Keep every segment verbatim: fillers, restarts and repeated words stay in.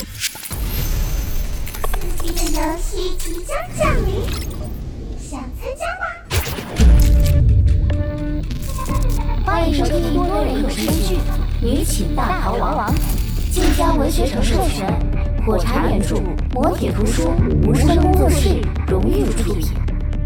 刺激的游戏即将降临，想参加吗？ 欢迎收听多人有声剧《女寝大逃亡》，晋江文学城授权，火柴原著，磨铁图书，无声工作室荣誉出品。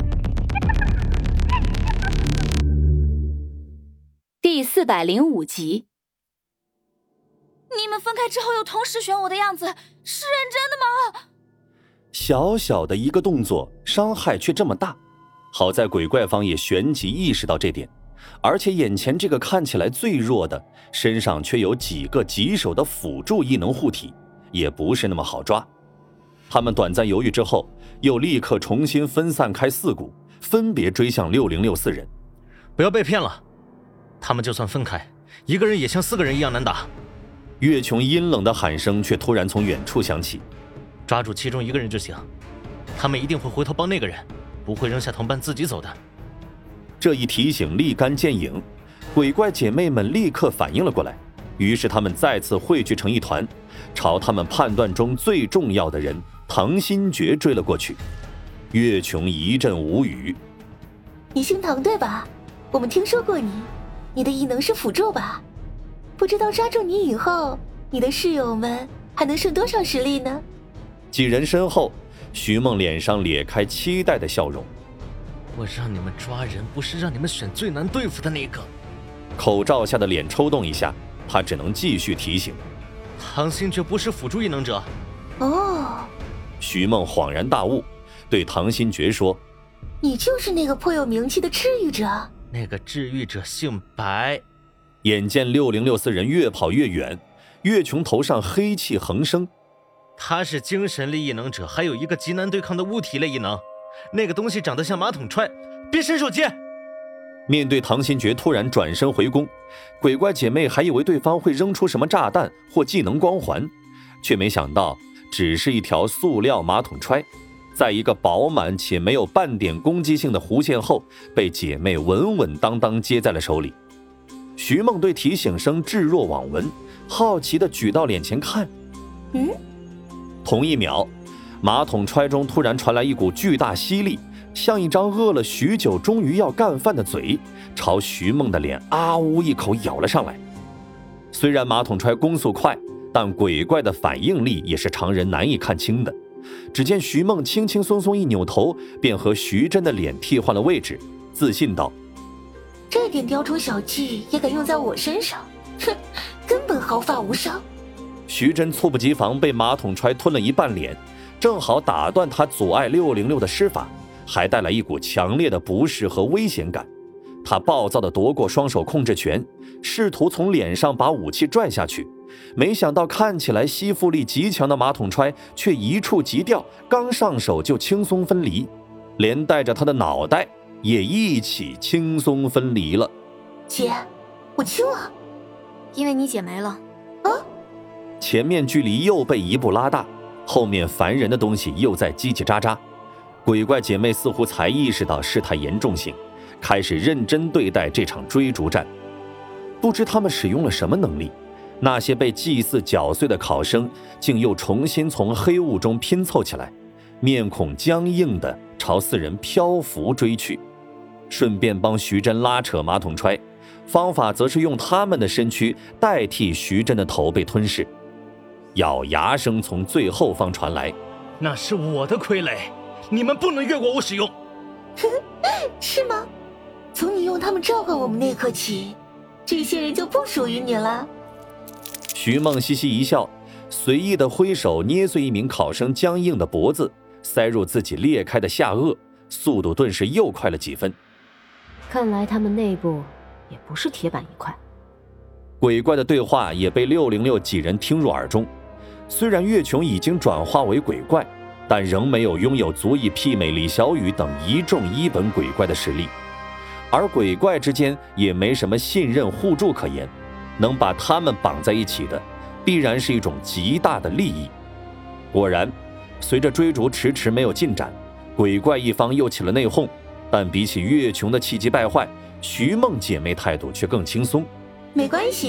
第四百零五集。 你们分开之后又同时选我的样子，是认真的吗？ 小小的一个动作，伤害却这么大。好在鬼怪方也旋即意识到这点，而且眼前这个看起来最弱的，身上却有几个棘手的辅助异能护体，也不是那么好抓。他们短暂犹豫之后，又立刻重新分散开四股，分别追向六零六四人。 不要被骗了，他们就算分开，一个人也像四个人一样难打。 岳琼阴冷的喊声却突然从远处响起， 抓住其中一个人就行，他们一定会回头帮那个人，不会扔下同伴自己走的。 这一提醒立竿见影，鬼怪姐妹们立刻反应了过来，于是他们再次汇聚成一团，朝他们判断中最重要的人唐新觉追了过去。岳琼一阵无语。 你姓唐对吧？我们听说过你，你的异能是辅助吧？不知道抓住你以后，你的室友们还能剩多少实力呢？ 几人身后，徐梦脸上咧开期待的笑容。 我让你们抓人，不是让你们选最难对付的那个。 口罩下的脸抽动一下，他只能继续提醒。 唐新觉不是辅助异能者。 哦。 徐梦恍然大悟，对唐新觉说： 你就是那个颇有名气的治愈者。 那个治愈者姓白。 眼见六零六四人越跑越远，岳琼头上黑气横生。 他是精神类异能者，还有一个极难对抗的物体类异能。那个东西长得像马桶揣，别伸手接。 面对唐新觉突然转身回攻，鬼怪姐妹还以为对方会扔出什么炸弹或技能光环，却没想到只是一条塑料马桶揣，在一个饱满且没有半点攻击性的弧线后，被姐妹稳稳当当接在了手里。徐梦对提醒声置若罔闻，好奇地举到脸前看。 嗯， 同一秒，马桶揣中突然传来一股巨大吸力，像一张饿了许久终于要干饭的嘴，朝徐梦的脸啊呜一口咬了上来。虽然马桶揣攻速快，但鬼怪的反应力也是常人难以看清的。只见徐梦轻轻松松一扭头，便和徐真的脸替换了位置，自信道： 这点雕虫小技也敢用在我身上，哼，根本毫发无伤。 徐真猝不及防被马桶揣吞了一半脸，正好打断他阻碍六零六的施法，还带来一股强烈的不适和危险感。他暴躁地夺过双手控制权，试图从脸上把武器拽下去，没想到看起来吸附力极强的马桶揣却一触即掉，刚上手就轻松分离，连带着他的脑袋也一起轻松分离了。 姐，我轻了。 因为你姐没了。 啊？ 前面距离又被一步拉大，后面烦人的东西又在叽叽喳喳。鬼怪姐妹似乎才意识到事态严重性，开始认真对待这场追逐战。不知他们使用了什么能力，那些被祭祀搅碎的考生竟又重新从黑雾中拼凑起来，面孔僵硬地朝四人漂浮追去，顺便帮徐真拉扯马桶揣，方法则是用他们的身躯代替徐真的头被吞噬。咬牙声从最后方传来： 那是我的傀儡，你们不能越过我使用。 是吗？从你用他们召唤我们那刻起，这些人就不属于你了。 徐梦嘻嘻一笑，随意的挥手捏碎一名考生僵硬的脖子，塞入自己裂开的下颚，速度顿时又快了几分。 看来他们内部也不是铁板一块。 鬼怪的对话也被六零六几人听入耳中。虽然岳琼已经转化为鬼怪，但仍没有拥有足以媲美李小雨等一众一本鬼怪的实力，而鬼怪之间也没什么信任互助可言，能把他们绑在一起的，必然是一种极大的利益。果然，随着追逐迟迟没有进展，鬼怪一方又起了内讧，但比起岳琼的气急败坏，徐梦姐妹态度却更轻松。 没关系，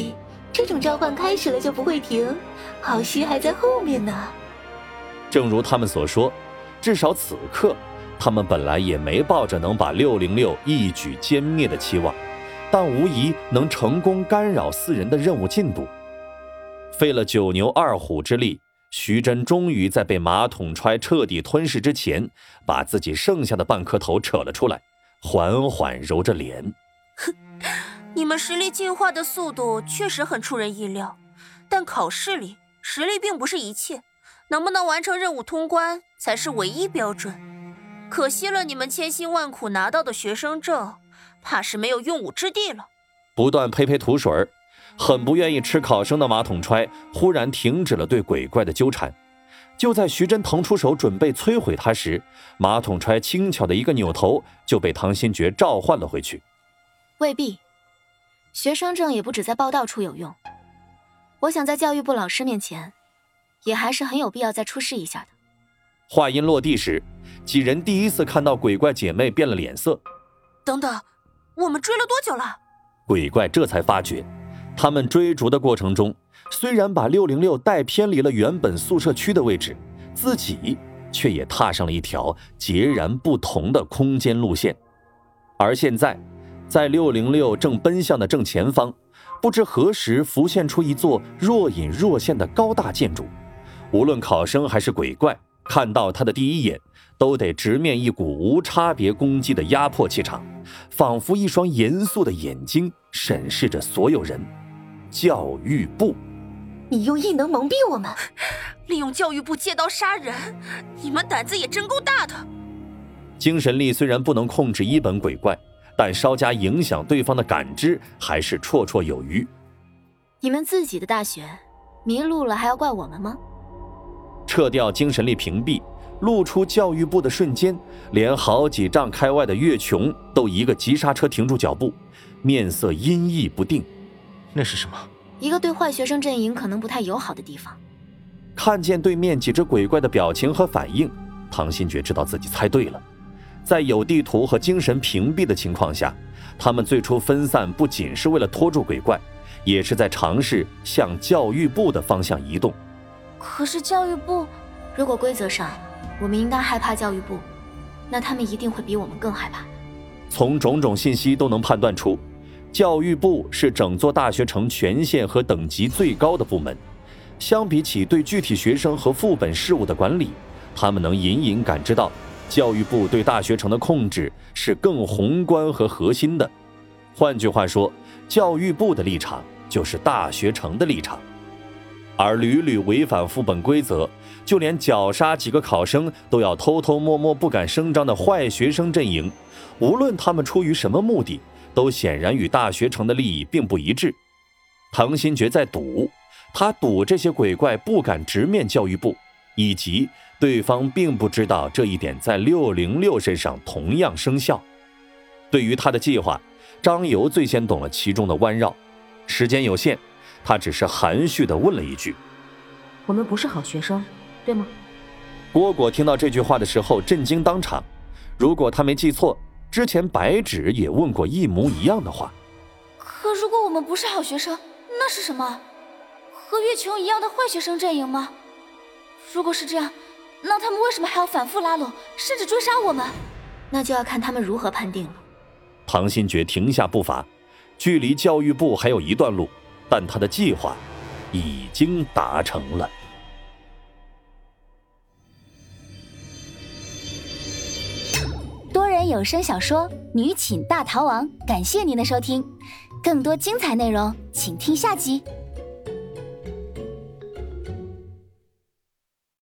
这种召唤开始了就不会停，好戏还在后面呢。 正如他们所说，至少此刻他们本来也没抱着能把六零六一举歼灭的期望，但无疑能成功干扰四人的任务进度。费了九牛二虎之力，徐真终于在被马桶揣彻底吞噬之前，把自己剩下的半颗头扯了出来，缓缓揉着脸。 哼，你们实力进化的速度确实很出人意料，但考试里实力并不是一切，能不能完成任务通关才是唯一标准。可惜了你们千辛万苦拿到的学生证，怕是没有用武之地了。 不断呸呸吐水，很不愿意吃考生的马桶揣忽然停止了对鬼怪的纠缠。就在徐真腾出手准备摧毁他时，马桶揣轻巧的一个扭头就被唐新觉召唤了回去。 未必，学生证也不只在报到处有用。我想在教育部老师面前，也还是很有必要再出示一下的。 话音落地时，几人第一次看到鬼怪姐妹变了脸色。 等等，我们追了多久了？ 鬼怪这才发觉，他们追逐的过程中，虽然把六零六带偏离了原本宿舍区的位置，自己却也踏上了一条截然不同的空间路线。而现在，在六零六正奔向的正前方，不知何时浮现出一座若隐若现的高大建筑。无论考生还是鬼怪，看到它的第一眼，都得直面一股无差别攻击的压迫气场，仿佛一双严肃的眼睛审视着所有人。教育部， 你用异能蒙蔽我们， 利用教育部借刀杀人，你们胆子也真够大的。 精神力虽然不能控制一本鬼怪，但稍加影响对方的感知还是绰绰有余。 你们自己的大学迷路了，还要怪我们吗？ 撤掉精神力屏蔽，露出教育部的瞬间，连好几丈开外的岳琼都一个急刹车停住脚步，面色阴翳不定。 那是什么？ 一个对坏学生阵营可能不太友好的地方。 看见对面几只鬼怪的表情和反应，唐新觉知道自己猜对了。在有地图和精神屏蔽的情况下，他们最初分散不仅是为了拖住鬼怪，也是在尝试向教育部的方向移动。 可是教育部， 如果规则上我们应该害怕教育部，那他们一定会比我们更害怕。 从种种信息都能判断出，教育部是整座大学城权限和等级最高的部门。相比起对具体学生和副本事务的管理，他们能隐隐感知到教育部对大学城的控制是更宏观和核心的。换句话说，教育部的立场就是大学城的立场。而屡屡违反副本规则，就连绞杀几个考生都要偷偷摸摸不敢声张的坏学生阵营，无论他们出于什么目的，都显然与大学城的利益并不一致。唐新觉在赌，他赌这些鬼怪不敢直面教育部，以及对方并不知道这一点在六零六身上同样生效。对于他的计划，张游最先懂了其中的弯绕。时间有限，他只是含蓄地问了一句： 我们不是好学生，对吗？ 蝈蝈听到这句话的时候震惊当场。如果他没记错，之前白纸也问过一模一样的话。 可如果我们不是好学生，那是什么？和月琼一样的坏学生阵营吗？如果是这样，那他们为什么还要反复拉拢，甚至追杀我们？ 那就要看他们如何判定了。 唐新觉停下步伐，距离教育部还有一段路，但他的计划已经达成了。 多人有声小说《女寝大逃亡》，感谢您的收听，更多精彩内容请听下集。